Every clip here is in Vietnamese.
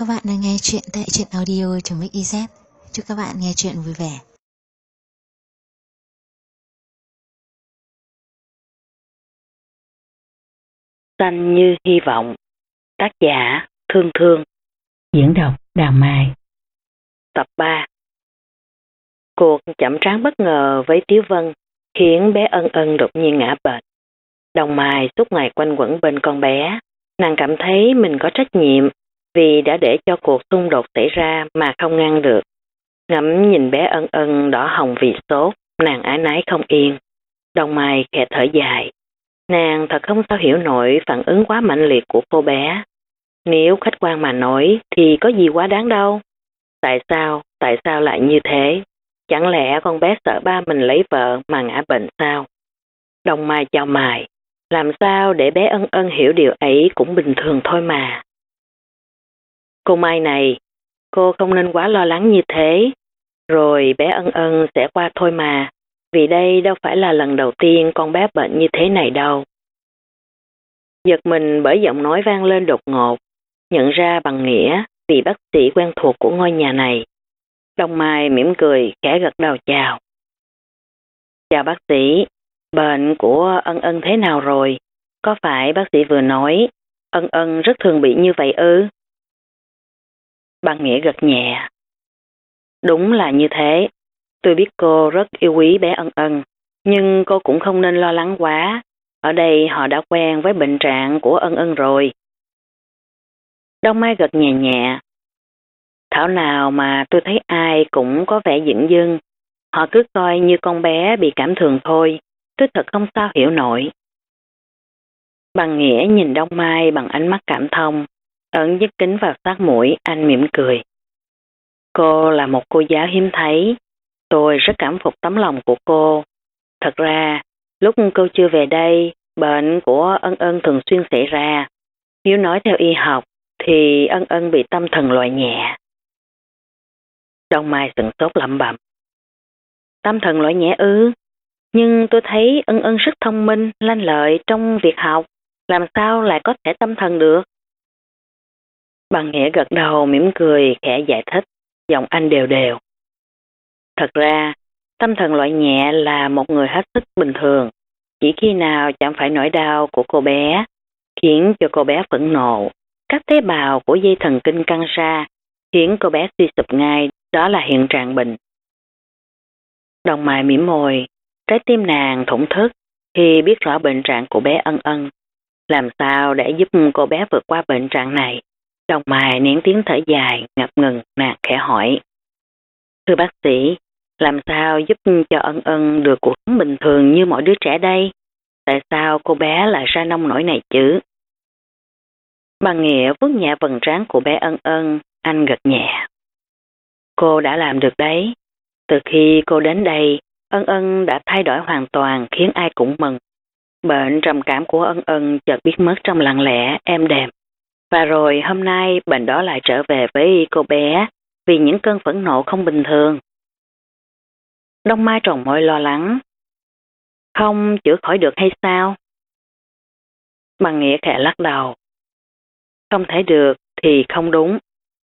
các bạn đang nghe chuyện tại truyện audio.mix.iz. Chúc các bạn nghe chuyện vui vẻ. Xanh như hy vọng. Tác giả Thương Thương. Diễn đọc Đào Mai. Tập 3. Cuộc chậm trán bất ngờ với Tiếu Vân khiến bé Ân Ân đột nhiên ngã bệnh. Đồng Mai suốt ngày quanh quẩn bên con bé. Nàng cảm thấy mình có trách nhiệm vì đã để cho cuộc xung đột xảy ra mà không ngăn được. Ngắm nhìn bé Ân Ân đỏ hồng vì sốt, nàng áy náy không yên. Đồng Mai khẽ thở dài. Nàng thật không sao hiểu nổi phản ứng quá mạnh liệt của cô bé. Nếu khách quan mà nói thì có gì quá đáng đâu. Tại sao lại như thế? Chẳng lẽ con bé sợ ba mình lấy vợ mà ngã bệnh sao? Đồng Mai chau mày. Làm sao để bé Ân Ân hiểu điều ấy cũng bình thường thôi mà. Cô Mai này, cô không nên quá lo lắng như thế. Rồi bé Ân Ân sẽ qua thôi mà. Vì đây đâu phải là lần đầu tiên con bé bệnh như thế này đâu. Giật mình bởi giọng nói vang lên đột ngột, nhận ra Bằng Nghĩa vì bác sĩ quen thuộc của ngôi nhà này. Đồng Mai mỉm cười, khẽ gật đầu chào. Chào bác sĩ, bệnh của Ân Ân thế nào rồi? Có phải bác sĩ vừa nói Ân Ân rất thường bị như vậy ư? Bằng Nghĩa gật nhẹ. Đúng là như thế. Tôi biết cô rất yêu quý bé Ân Ân, nhưng cô cũng không nên lo lắng quá. Ở đây họ đã quen với bệnh trạng của Ân Ân rồi. Đông Mai gật nhẹ nhẹ. Thảo nào mà tôi thấy ai cũng có vẻ dửng dưng. Họ cứ coi như con bé bị cảm thường thôi. Tôi thật không sao hiểu nổi. Bằng Nghĩa nhìn Đông Mai bằng ánh mắt cảm thông. Ẩn dứt kính vào sát mũi, anh mỉm cười. Cô là một cô giáo hiếm thấy. Tôi rất cảm phục tấm lòng của cô. Thật ra, lúc cô chưa về đây, bệnh của Ân Ân thường xuyên xảy ra. Nếu nói theo y học, thì Ân Ân bị tâm thần loại nhẹ. Đông Mai sửng sốt lẩm bẩm. Tâm thần loại nhẹ ư? Nhưng tôi thấy Ân Ân rất thông minh, lanh lợi trong việc học. Làm sao lại có thể tâm thần được? Bằng Nghĩa gật đầu mỉm cười khẽ giải thích, giọng anh đều đều. Thật ra, tâm thần loại nhẹ là một người hết sức bình thường. Chỉ khi nào chẳng phải nỗi đau của cô bé, khiến cho cô bé phẫn nộ, các tế bào của dây thần kinh căng ra, khiến cô bé suy sụp ngay, đó là hiện trạng bệnh. Đồng Mai mỉm môi, trái tim nàng thổn thức khi biết rõ bệnh trạng của bé Ân Ân. Làm sao để giúp cô bé vượt qua bệnh trạng này? Đồng Mai nén tiếng thở dài, ngập ngừng, nàng khẽ hỏi. Thưa bác sĩ, làm sao giúp cho Ân Ân được cuộc sống bình thường như mọi đứa trẻ đây? Tại sao cô bé lại ra nông nỗi này chứ? Bằng Nghĩa vuốt nhẹ vầng trán của bé Ân Ân, anh gật nhẹ. Cô đã làm được đấy. Từ khi cô đến đây, Ân Ân đã thay đổi hoàn toàn khiến ai cũng mừng. Bệnh trầm cảm của Ân Ân chợt biến mất trong lặng lẽ, êm đềm. Và rồi hôm nay bệnh đó lại trở về với cô bé vì những cơn phẫn nộ không bình thường. Đông Mai tròn môi lo lắng. Không chữa khỏi được hay sao? Bằng Nghĩa khẽ lắc đầu. Không thể được thì không đúng.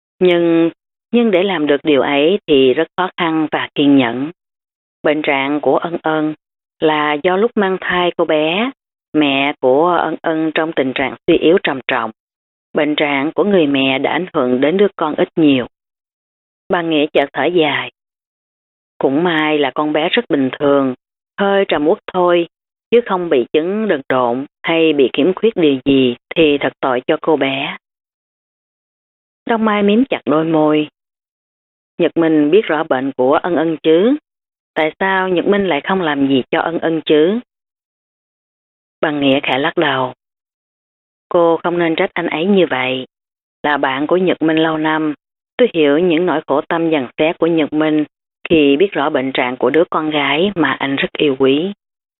Nhưng để làm được điều ấy thì rất khó khăn và kiên nhẫn. Bệnh trạng của Ân Ân là do lúc mang thai cô bé, mẹ của Ân Ân trong tình trạng suy yếu trầm trọng. Bệnh trạng của người mẹ đã ảnh hưởng đến đứa con ít nhiều. Bằng Nghĩa chợt thở dài. Cũng may là con bé rất bình thường, hơi trầm uất thôi, chứ không bị chứng đần độn hay bị khiếm khuyết điều gì thì thật tội cho cô bé. Đông Mai miếm chặt đôi môi. Nhật Minh biết rõ bệnh của Ân Ân chứ? Tại sao Nhật Minh lại không làm gì cho Ân Ân chứ? Bằng Nghĩa khẽ lắc đầu. Cô không nên trách anh ấy như vậy. Là bạn của Nhật Minh lâu năm, tôi hiểu những nỗi khổ tâm dằn xé của Nhật Minh khi biết rõ bệnh trạng của đứa con gái mà anh rất yêu quý.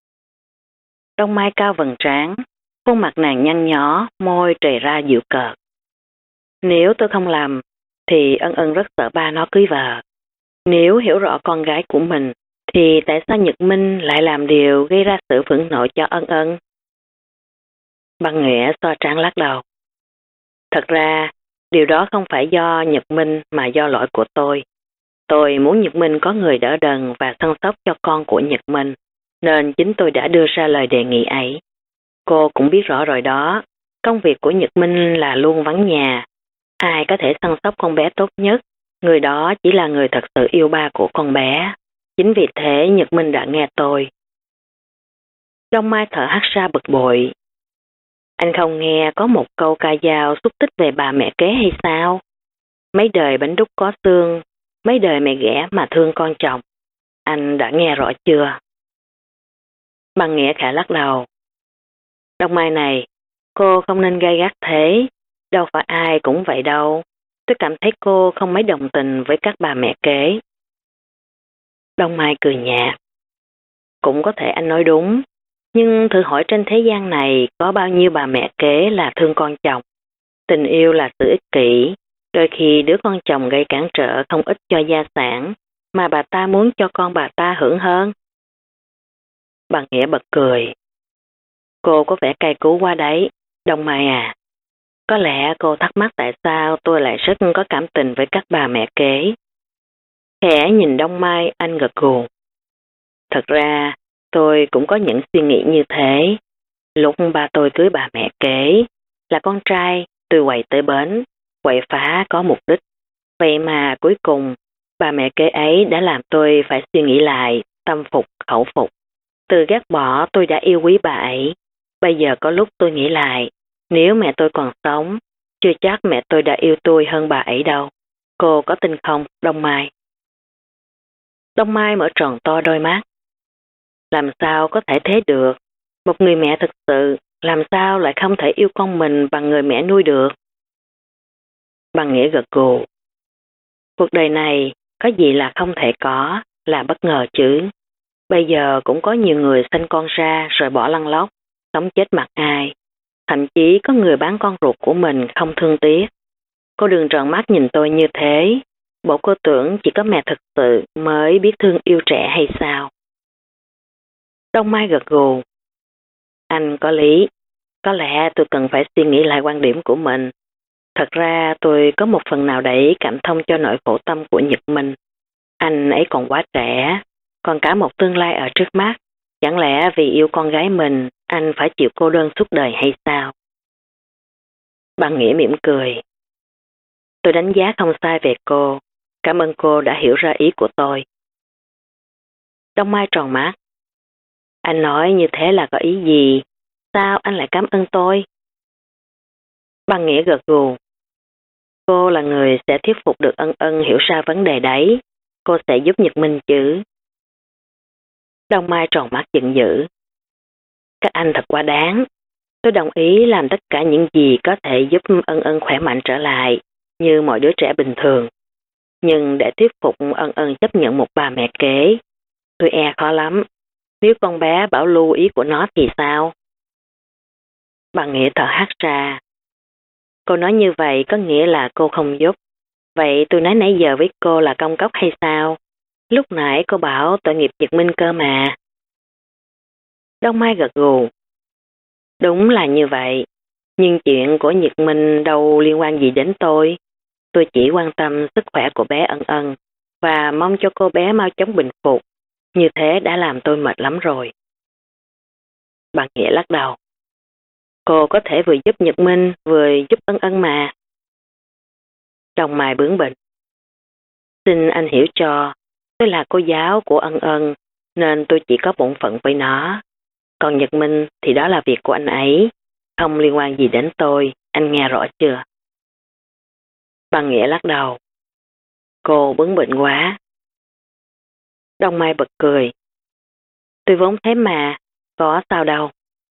Đông Mai cao vầng trán, khuôn mặt nàng nhăn nhó, môi trề ra dịu cợt. Nếu tôi không làm, thì Ân Ân rất sợ ba nó cưới vợ. Nếu hiểu rõ con gái của mình, thì tại sao Nhật Minh lại làm điều gây ra sự phẫn nộ cho Ân Ân? Bằng Nghĩa xoa trán lắc đầu. Thật ra, Điều đó không phải do Nhật Minh mà do lỗi của tôi. Tôi muốn Nhật Minh có người đỡ đần và săn sóc cho con của Nhật Minh, nên chính tôi đã đưa ra lời đề nghị ấy. Cô cũng biết rõ rồi đó, công việc của Nhật Minh là luôn vắng nhà. Ai có thể săn sóc con bé tốt nhất, người đó chỉ là người thật sự yêu ba của con bé. Chính vì thế Nhật Minh đã nghe tôi. Đông Mai thở hắt ra bực bội. Anh không nghe có một câu ca dao xúc tích về bà mẹ kế hay sao? Mấy đời bánh đúc có xương, mấy đời mẹ ghẻ mà thương con chồng. Anh đã nghe rõ chưa? Bằng Nghĩa khẽ lắc đầu. Đông Mai này, cô không nên gay gắt thế. Đâu phải ai cũng vậy đâu. Tôi cảm thấy cô không mấy đồng tình với các bà mẹ kế. Đông Mai cười nhạt. Cũng có thể anh nói đúng. Nhưng thử hỏi trên thế gian này có bao nhiêu bà mẹ kế là thương con chồng. Tình yêu là sự ích kỷ. Đôi khi đứa con chồng gây cản trở không ích cho gia sản, mà bà ta muốn cho con bà ta hưởng hơn. Bà Nghĩa bật cười. Cô có vẻ cay cú quá đấy, Đông Mai à. Có lẽ cô thắc mắc tại sao tôi lại rất có cảm tình với các bà mẹ kế. Khẽ nhìn Đông Mai, anh gật gù. Thật ra, tôi cũng có những suy nghĩ như thế. Lúc ba tôi cưới bà mẹ kế, là con trai, tôi quậy tới bến, quậy phá có mục đích. Vậy mà cuối cùng, bà mẹ kế ấy đã làm tôi phải suy nghĩ lại, tâm phục, khẩu phục. Từ ghét bỏ tôi đã yêu quý bà ấy. Bây giờ có lúc tôi nghĩ lại, nếu mẹ tôi còn sống, chưa chắc mẹ tôi đã yêu tôi hơn bà ấy đâu. Cô có tin không, Đông Mai? Đông Mai mở tròn to đôi mắt. Làm sao có thể thế được? Một người mẹ thực sự, làm sao lại không thể yêu con mình bằng người mẹ nuôi được? Bằng Nghĩa gật gù. Cuộc đời này, có gì là không thể có, là bất ngờ chứ. Bây giờ cũng có nhiều người sinh con ra rồi bỏ lăn lóc, sống chết mặc ai. Thậm chí có người bán con ruột của mình không thương tiếc. Cô đừng trợn mắt nhìn tôi như thế. Bộ cô tưởng chỉ có mẹ thực sự mới biết thương yêu trẻ hay sao? Đông Mai gật gù. Anh có lý. Có lẽ tôi cần phải suy nghĩ lại quan điểm của mình. Thật ra tôi có một phần nào đấy cảm thông cho nỗi khổ tâm của Nhật Minh. Anh ấy còn quá trẻ, còn cả một tương lai ở trước mắt. Chẳng lẽ vì yêu con gái mình, anh phải chịu cô đơn suốt đời hay sao? Bằng Nghĩa mỉm cười. Tôi đánh giá không sai về cô. Cảm ơn cô đã hiểu ra ý của tôi. Đông Mai tròn mắt. Anh nói như thế là có ý gì? Sao anh lại cảm ơn tôi? Bằng Nghĩa gật gù. Cô là người sẽ thuyết phục được Ân Ân hiểu ra vấn đề đấy. Cô sẽ giúp Nhật Minh chứ? Đông Mai tròn mắt giận dữ. Các anh thật quá đáng. Tôi đồng ý làm tất cả những gì có thể giúp Ân Ân khỏe mạnh trở lại, như mọi đứa trẻ bình thường. Nhưng để thuyết phục Ân Ân chấp nhận một bà mẹ kế, tôi e khó lắm. Nếu con bé bảo lưu ý của nó thì sao? Bà Nghĩa thở hắt ra. Cô nói như vậy có nghĩa là cô không giúp. Vậy tôi nói nãy giờ với cô là công cốc hay sao? Lúc nãy cô bảo tội nghiệp Nhật Minh cơ mà. Đông Mai gật gù. Đúng là như vậy. Nhưng chuyện của Nhật Minh đâu liên quan gì đến tôi. Tôi chỉ quan tâm sức khỏe của bé Ân Ân và mong cho cô bé mau chóng bình phục. Như thế đã làm tôi mệt lắm rồi. Bà Nghĩa lắc đầu. Cô có thể vừa giúp Nhật Minh vừa giúp Ân Ân mà. Đông Mai bướng bỉnh. Xin anh hiểu cho, tôi là cô giáo của Ân Ân nên tôi chỉ có bổn phận với nó. Còn Nhật Minh thì đó là việc của anh ấy, không liên quan gì đến tôi, anh nghe rõ chưa? Bà Nghĩa lắc đầu. Cô bướng bỉnh quá. Đông Mai bật cười. Tôi vốn thế mà, có sao đâu.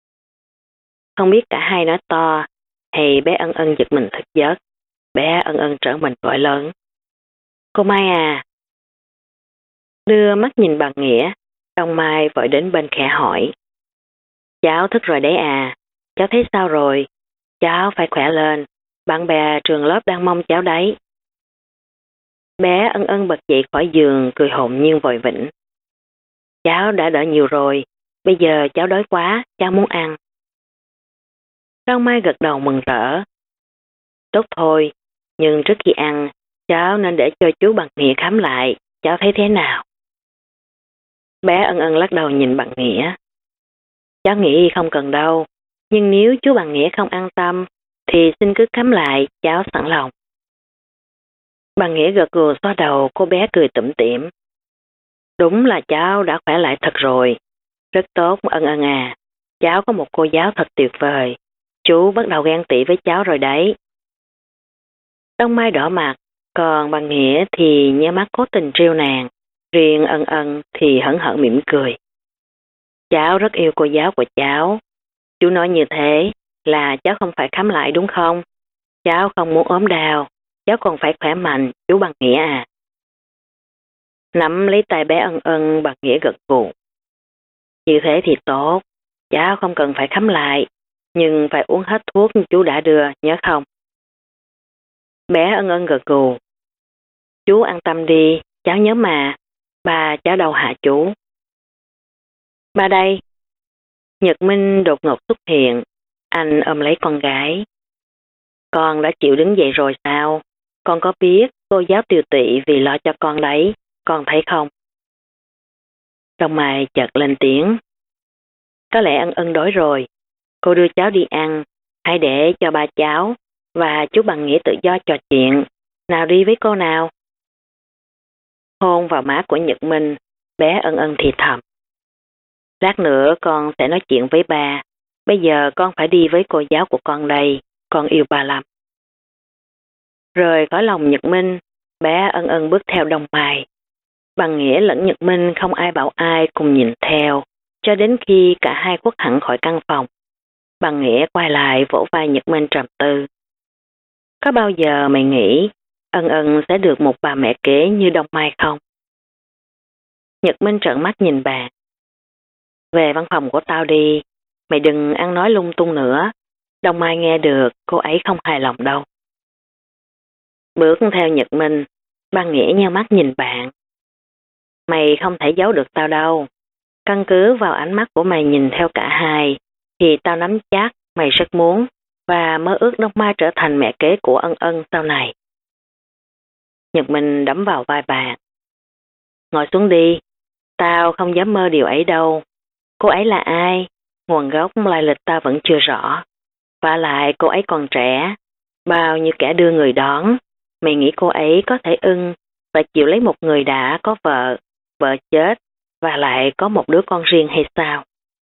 Không biết cả hai nói to, hay bé Ân Ân giật mình thức giấc. Bé Ân Ân trở mình gọi lớn. Cô Mai à. Đưa mắt nhìn bà Nghĩa, Đông Mai vội đến bên khẽ hỏi. Cháu thức rồi đấy à, cháu thấy sao rồi? Cháu phải khỏe lên, bạn bè trường lớp đang mong cháu đấy. Bé Ân Ân bật dậy khỏi giường cười hồn nhiên vội vĩnh. Cháu đã đỡ nhiều rồi, bây giờ cháu đói quá, cháu muốn ăn. Đông Mai gật đầu mừng rỡ. Tốt thôi, Nhưng trước khi ăn, cháu nên để cho chú Bằng Nghĩa khám lại, cháu thấy thế nào? Bé Ân Ân lắc đầu nhìn Bằng Nghĩa. Cháu nghĩ không cần đâu, nhưng nếu chú Bằng Nghĩa không an tâm, thì xin cứ khám lại, cháu sẵn lòng. Bằng Nghĩa gật gù xoa đầu, cô bé cười tủm tỉm. Đúng là cháu đã khỏe lại thật rồi. Rất tốt Ân Ân à, cháu có một cô giáo thật tuyệt vời. Chú bắt đầu ghen tị với cháu rồi đấy. Đông Mai đỏ mặt, còn Bằng Nghĩa thì nhe mắt cố tình trêu nàng. Riêng Ân Ân thì hẫn hận mỉm cười. Cháu rất yêu cô giáo của cháu. Chú nói như thế là cháu không phải khám lại đúng không? Cháu không muốn ốm đau, cháu còn phải khỏe mạnh, chú Bằng Nghĩa à. Nắm lấy tay bé Ân Ân, Bằng Nghĩa gật gù. Như thế thì tốt, cháu không cần phải khám lại, nhưng phải uống hết thuốc chú đã đưa, nhớ không? Bé Ân Ân gật gù. Chú an tâm đi, cháu nhớ mà, ba cháu đâu hả chú? Ba đây. Nhật Minh đột ngột xuất hiện, anh ôm lấy con gái. Con đã chịu đứng dậy rồi sao? Con có biết cô giáo tiều tị vì lo cho con đấy, con thấy không? Đông Mai chợt lên tiếng. Có lẽ Ân Ân đói rồi, cô đưa cháu đi ăn, hãy để cho ba cháu và chú Bằng Nghĩa tự do trò chuyện. Nào đi với cô nào. Hôn vào má của Nhật Minh, bé Ân Ân thì thầm. Lát nữa con sẽ nói chuyện với ba, bây giờ con phải đi với cô giáo của con đây, con yêu ba lắm. Rời khỏi lòng Nhật Minh, bé Ân Ân bước theo Đông Mai. Bằng Nghĩa lẫn Nhật Minh không ai bảo ai cùng nhìn theo, cho đến khi cả hai khuất hẳn khỏi căn phòng. Bằng Nghĩa quay lại vỗ vai Nhật Minh trầm tư. Có bao giờ mày nghĩ Ân Ân sẽ được một bà mẹ kế như Đông Mai không? Nhật Minh trợn mắt nhìn bà. Về văn phòng của tao đi, mày đừng ăn nói lung tung nữa. Đông Mai nghe được, cô ấy không hài lòng đâu. Bước theo Nhật Minh, Bằng Nghĩa nheo mắt nhìn bạn. Mày không thể giấu được tao đâu. Căn cứ vào ánh mắt của mày nhìn theo cả hai, thì tao nắm chắc mày rất muốn và mơ ước Đông Mai trở thành mẹ kế của Ân Ân sau này. Nhật Minh đấm vào vai bà. Ngồi xuống đi, tao không dám mơ điều ấy đâu. Cô ấy là ai? Nguồn gốc lai lịch tao vẫn chưa rõ. Và lại cô ấy còn trẻ, bao nhiêu kẻ đưa người đón. Mày nghĩ cô ấy có thể ưng và chịu lấy một người đã có vợ, vợ chết và lại có một đứa con riêng hay sao?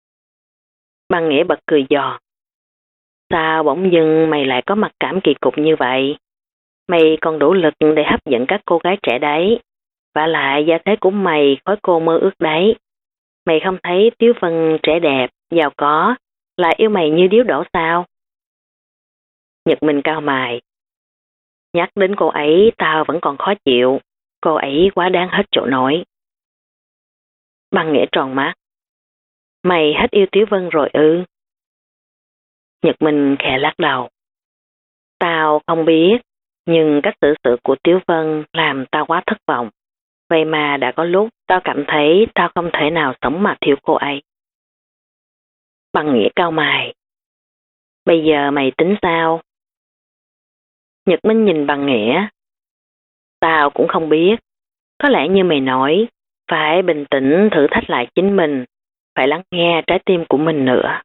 Bằng Nghĩa bật cười giòn. Sao bỗng dưng mày lại có mặc cảm kỳ cục như vậy? Mày còn đủ lực để hấp dẫn các cô gái trẻ đấy. Và lại gia thế của mày khối cô mơ ước đấy. Mày không thấy Tiếu Vân trẻ đẹp, giàu có, lại yêu mày như điếu đổ sao? Nhật Minh cau mày. Nhắc đến cô ấy tao vẫn còn khó chịu. Cô ấy quá đáng hết chỗ nổi. Bằng Nghĩa tròn mắt. Mày hết yêu Tiếu Vân rồi ư? Nhật Minh khẽ lắc đầu. Tao không biết, nhưng cách xử sự của Tiếu Vân làm tao quá thất vọng. Vậy mà đã có lúc tao cảm thấy tao không thể nào sống mà thiếu cô ấy. Bằng Nghĩa cau mày. Bây giờ mày tính sao? Nhật Minh nhìn Bằng Nghĩa. Tao cũng không biết. Có lẽ như mày nói, phải bình tĩnh thử thách lại chính mình, phải lắng nghe trái tim của mình nữa.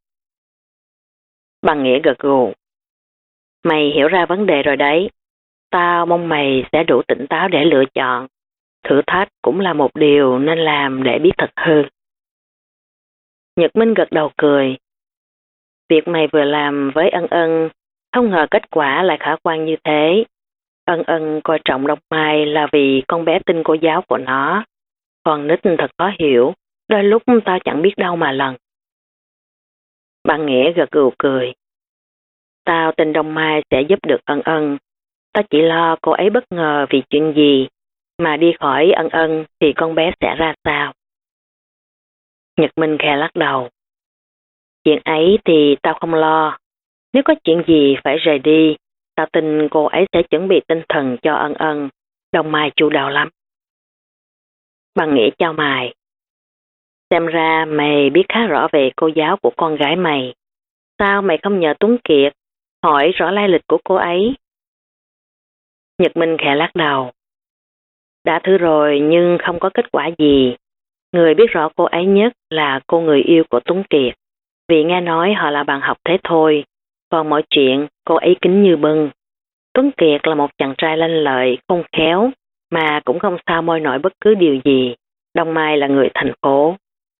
Bằng Nghĩa gật gù. Mày hiểu ra vấn đề rồi đấy. Tao mong mày sẽ đủ tỉnh táo để lựa chọn. Thử thách cũng là một điều nên làm để biết thật hư. Nhật Minh gật đầu cười. Việc mày vừa làm với Ân Ân, không ngờ kết quả lại khả quan như thế. Ân Ân coi trọng Đông Mai là vì con bé tin cô giáo của nó. Còn nít thật khó hiểu, đôi lúc tao chẳng biết đâu mà lần. Bằng Nghĩa gật gù cười. Tao tin Đông Mai sẽ giúp được Ân Ân. Tao chỉ lo cô ấy bất ngờ vì chuyện gì, mà đi khỏi Ân Ân thì con bé sẽ ra sao. Nhật Minh khẽ lắc đầu. Chuyện ấy thì tao không lo. Nếu có chuyện gì phải rời đi, tao tin cô ấy sẽ chuẩn bị tinh thần cho Ân Ân. Đông Mai chu đáo lắm. Bằng Nghĩa chau mày. Xem ra mày biết khá rõ về cô giáo của con gái mày. Sao mày không nhờ Tuấn Kiệt hỏi rõ lai lịch của cô ấy? Nhật Minh khẽ lắc đầu. Đã thử rồi nhưng không có kết quả gì. Người biết rõ cô ấy nhất là cô người yêu của Tuấn Kiệt. Vì nghe nói họ là bạn học thế thôi. Còn mọi chuyện cô ấy kín như bưng. Tuấn Kiệt là một chàng trai lanh lợi, khôn khéo, mà cũng không sao môi nổi bất cứ điều gì. Đông Mai là người thành phố.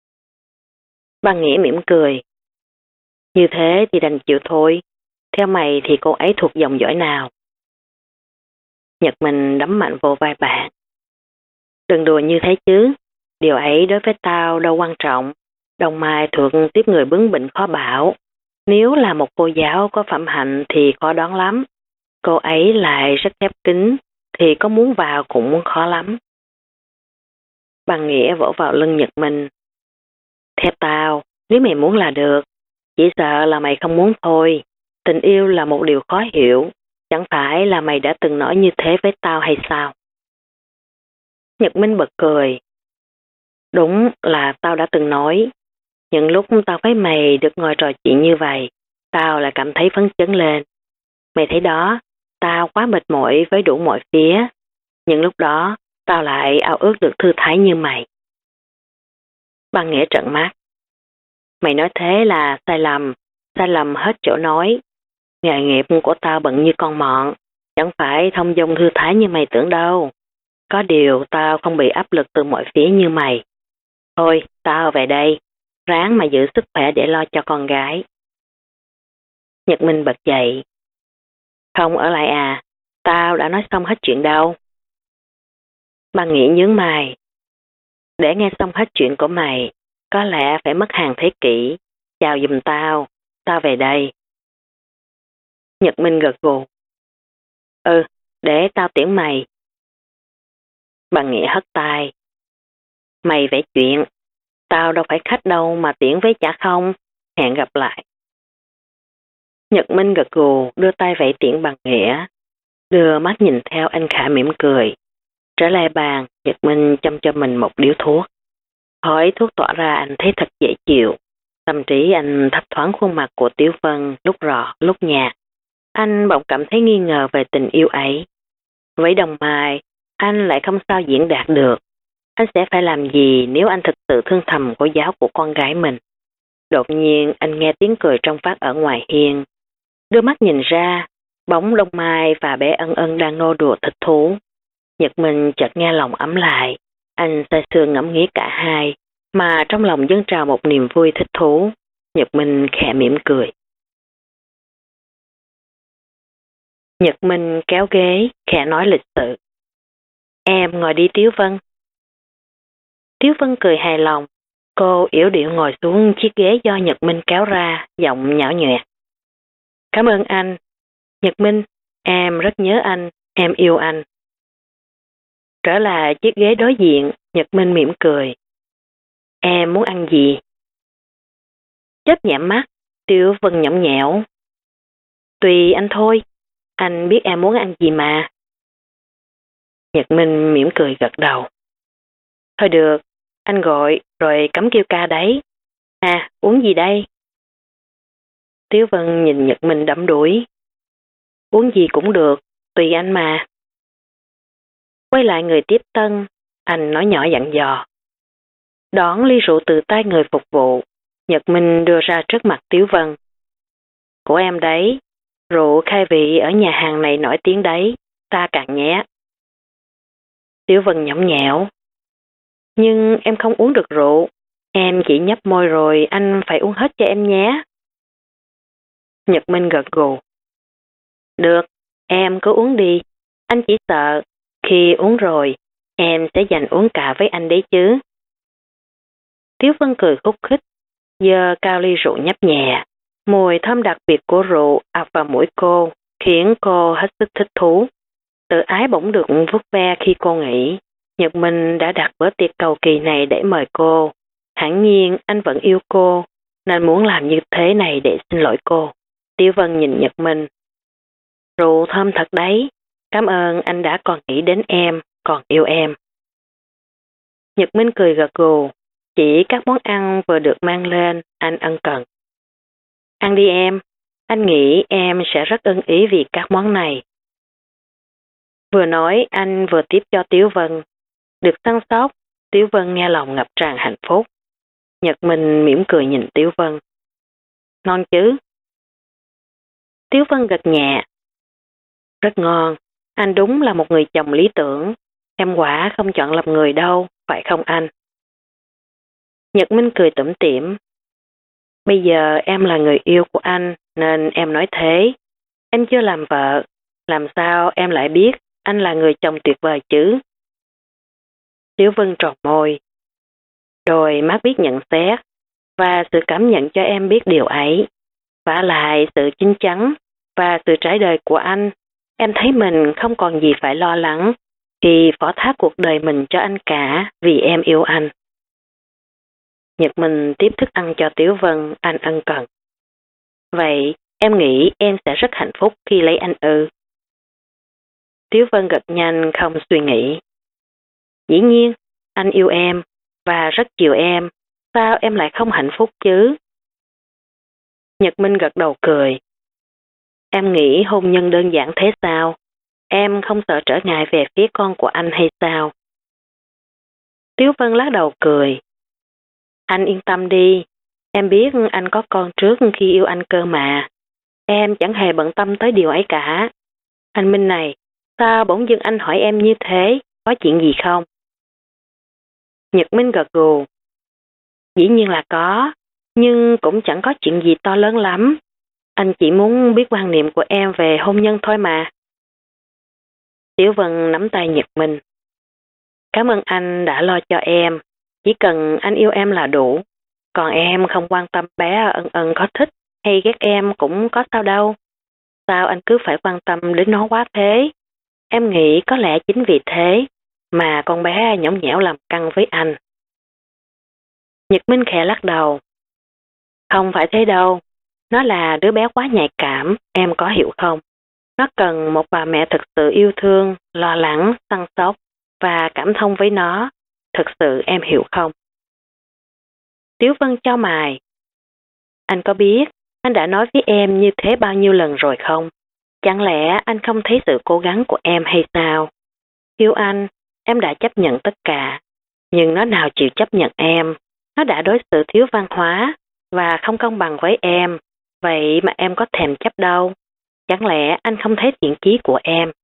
Ban Nghĩa mỉm cười. Như thế thì đành chịu thôi. Theo mày thì cô ấy thuộc dòng dõi nào? Nhật Minh đấm mạnh vô vai bạn. Đừng đùa như thế chứ. Điều ấy đối với tao đâu quan trọng. Đông Mai thuộc tiếp người bướng bỉnh khó bảo. Nếu là một cô giáo có phẩm hạnh thì khó đoán lắm. Cô ấy lại rất khép kín thì có muốn vào cũng khó lắm. Bằng Nghĩa vỗ vào lưng Nhật Minh. Theo tao, nếu mày muốn là được. Chỉ sợ là mày không muốn thôi. Tình yêu là một điều khó hiểu. Chẳng phải là mày đã từng nói như thế với tao hay sao? Nhật Minh bật cười. Đúng là tao đã từng nói. Những lúc tao với mày được ngồi trò chuyện như vậy, tao lại cảm thấy phấn chấn lên. Mày thấy đó, tao quá mệt mỏi với đủ mọi phía. Những lúc đó, tao lại ao ước được thư thái như mày. Ban Nghĩa trợn mắt. Mày nói thế là sai lầm hết chỗ nói. Nghề nghiệp của tao bận như con mọn, chẳng phải thông dong thư thái như mày tưởng đâu. Có điều tao không bị áp lực từ mọi phía như mày. Thôi, tao về đây, ráng mà giữ sức khỏe để lo cho con gái. Nhật Minh bật dậy. Không ở lại à, tao đã nói xong hết chuyện đâu. Ban Nghĩa nhướng mày. Để nghe xong hết chuyện của mày, có lẽ phải mất hàng thế kỷ. Chào giùm tao, tao về đây. Nhật Minh gật gù. Ừ, để tao tiễn mày. Ban Nghĩa hất tay. Mày vẽ chuyện, tao đâu phải khách đâu mà tiễn với chả không, hẹn gặp lại. Nhật Minh gật gù đưa tay vẫy tiễn Ban Nghĩa, đưa mắt nhìn theo anh Khả mỉm cười. Trở lại bàn, Nhật Minh châm cho mình một điếu thuốc. Khói thuốc tỏa ra anh thấy thật dễ chịu. Tâm trí anh thấp thoáng khuôn mặt của Tiểu Vân lúc rõ lúc nhạt. Anh bỗng cảm thấy nghi ngờ về tình yêu ấy. Với Đông Mai, anh lại không sao diễn đạt được. Anh sẽ phải làm gì nếu anh thực sự thương thầm cô giáo của con gái mình? Đột nhiên anh nghe tiếng cười trong vắt ở ngoài hiên. Đưa mắt nhìn ra, bóng Đông Mai và bé Ân Ân đang nô đùa thích thú. Nhật Minh chợt nghe lòng ấm lại. Anh say sưa ngẫm nghĩ cả hai, mà trong lòng dâng trào một niềm vui thích thú. Nhật Minh khẽ mỉm cười. Nhật Minh kéo ghế, khẽ nói lịch sự. Em ngồi đi Tiếu Vân. Tiếu Vân cười hài lòng. Cô yểu điệu ngồi xuống chiếc ghế do Nhật Minh kéo ra, giọng nhão nhoẹt. Cảm ơn anh. Nhật Minh, em rất nhớ anh, em yêu anh. Trở lại chiếc ghế đối diện, Nhật Minh mỉm cười. Em muốn ăn gì? Chớp nhẹ mắt, Tiếu Vân nhõng nhẽo. Tùy anh thôi, anh biết em muốn ăn gì mà. Nhật Minh mỉm cười gật đầu. Thôi được, anh gọi rồi cấm kêu ca đấy. À, uống gì đây? Tiếu Vân nhìn Nhật Minh đắm đuối. Uống gì cũng được, tùy anh mà. Quay lại người tiếp tân, anh nói nhỏ dặn dò. Đón ly rượu từ tay người phục vụ, Nhật Minh đưa ra trước mặt Tiếu Vân. Của em đấy, rượu khai vị ở nhà hàng này nổi tiếng đấy, ta cạn nhé. Tiếu Vân nhõng nhẽo. Nhưng em không uống được rượu, em chỉ nhấp môi rồi anh phải uống hết cho em nhé. Nhật Minh gật gù. Được, em cứ uống đi, anh chỉ sợ khi uống rồi em sẽ dành uống cả với anh đấy chứ. Tiếu Vân cười khúc khích, giơ cao ly rượu nhấp nhẹ. Mùi thơm đặc biệt của rượu ập vào mũi cô, khiến cô hết sức thích thú. Tự ái bỗng được vuốt ve khi cô nghĩ Nhật Minh đã đặt bữa tiệc cầu kỳ này để mời cô. Hẳn nhiên anh vẫn yêu cô, nên muốn làm như thế này để xin lỗi cô. Tiếu Vân nhìn Nhật Minh. Rượu thơm thật đấy, cảm ơn anh đã còn nghĩ đến em, còn yêu em. Nhật Minh cười gật gù, chỉ các món ăn vừa được mang lên, anh ân cần. Ăn đi em, anh nghĩ em sẽ rất ưng ý vì các món này. Vừa nói anh vừa tiếp cho Tiếu Vân. Được săn sóc, Tiếu Vân nghe lòng ngập tràn hạnh phúc. Nhật Minh mỉm cười nhìn Tiếu Vân. Ngon chứ? Tiếu Vân gật nhẹ. Rất ngon, anh đúng là một người chồng lý tưởng. Em quả không chọn làm người đâu, phải không anh? Nhật Minh cười tủm tỉm. Bây giờ em là người yêu của anh nên em nói thế. Em chưa làm vợ, làm sao em lại biết anh là người chồng tuyệt vời chứ? Tiếu Vân tròn môi. Rồi mắt biết nhận xét, và sự cảm nhận cho em biết điều ấy. Vả lại sự chín chắn và sự trải đời của anh, em thấy mình không còn gì phải lo lắng khi phó thác cuộc đời mình cho anh cả vì em yêu anh. Nhật Minh tiếp thức ăn cho Tiếu Vân, anh ân cần. Vậy em nghĩ em sẽ rất hạnh phúc khi lấy anh ư? Tiếu Vân gật nhanh không suy nghĩ. Dĩ nhiên, anh yêu em và rất chiều em, sao em lại không hạnh phúc chứ? Nhật Minh gật đầu cười. Em nghĩ hôn nhân đơn giản thế sao? Em không sợ trở ngại về phía con của anh hay sao? Tiếu Vân lắc đầu cười. Anh yên tâm đi, em biết anh có con trước khi yêu anh cơ mà. Em chẳng hề bận tâm tới điều ấy cả. Anh Minh này, sao bỗng dưng anh hỏi em như thế, có chuyện gì không? Nhật Minh gật gù. Dĩ nhiên là có, nhưng cũng chẳng có chuyện gì to lớn lắm. Anh chỉ muốn biết quan niệm của em về hôn nhân thôi mà. Tiểu Vân nắm tay Nhật Minh. Cảm ơn anh đã lo cho em, chỉ cần anh yêu em là đủ. Còn em không quan tâm bé Ân Ân có thích hay ghét em cũng có sao đâu. Sao anh cứ phải quan tâm đến nó quá thế? Em nghĩ có lẽ chính vì thế mà con bé nhõng nhẽo làm căng với anh. Nhật Minh khẽ lắc đầu. Không phải thế đâu, nó là đứa bé quá nhạy cảm, em có hiểu không? Nó cần một bà mẹ thực sự yêu thương, lo lắng, săn sóc và cảm thông với nó. Thực sự em hiểu không? Tiếu Vân chau mày. Anh có biết anh đã nói với em như thế bao nhiêu lần rồi không? Chẳng lẽ anh không thấy sự cố gắng của em hay sao? Yêu anh, em đã chấp nhận tất cả. Nhưng nó nào chịu chấp nhận em. Nó đã đối xử thiếu văn hóa và không công bằng với em. Vậy mà em có thèm chấp đâu. Chẳng lẽ anh không thấy thiện chí của em?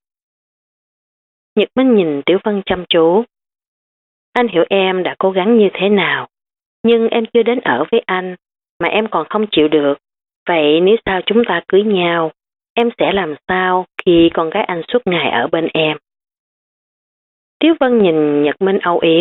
Nhật Minh nhìn Tiểu Vân chăm chú. Anh hiểu em đã cố gắng như thế nào. Nhưng em chưa đến ở với anh mà em còn không chịu được. Vậy nếu sao chúng ta cưới nhau, em sẽ làm sao khi con gái anh suốt ngày ở bên em? Tiếu Vân nhìn Nhật Minh âu yếm.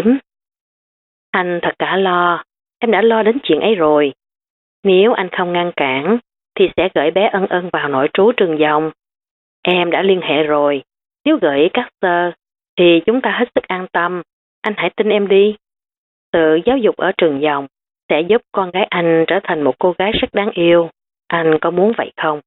Anh thật cả lo, em đã lo đến chuyện ấy rồi. Nếu anh không ngăn cản, thì sẽ gửi bé Ân Ân vào nội trú trường Dòng. Em đã liên hệ rồi, nếu gửi các sơ, thì chúng ta hết sức an tâm, anh hãy tin em đi. Sự giáo dục ở trường Dòng sẽ giúp con gái anh trở thành một cô gái rất đáng yêu. Anh có muốn vậy không?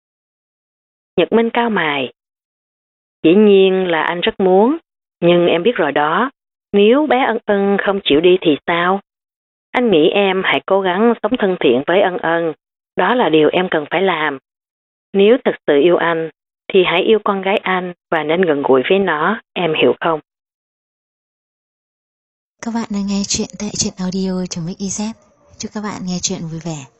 Nhật Minh cau mày. Dĩ nhiên là anh rất muốn, nhưng em biết rồi đó, nếu bé Ân Ân không chịu đi thì sao? Anh nghĩ em hãy cố gắng sống thân thiện với Ân Ân, đó là điều em cần phải làm. Nếu thật sự yêu anh, thì hãy yêu con gái anh và nên gần gũi với nó, em hiểu không? Các bạn đang nghe chuyện tại truyện audio.mix.iz. Chúc các bạn nghe chuyện vui vẻ.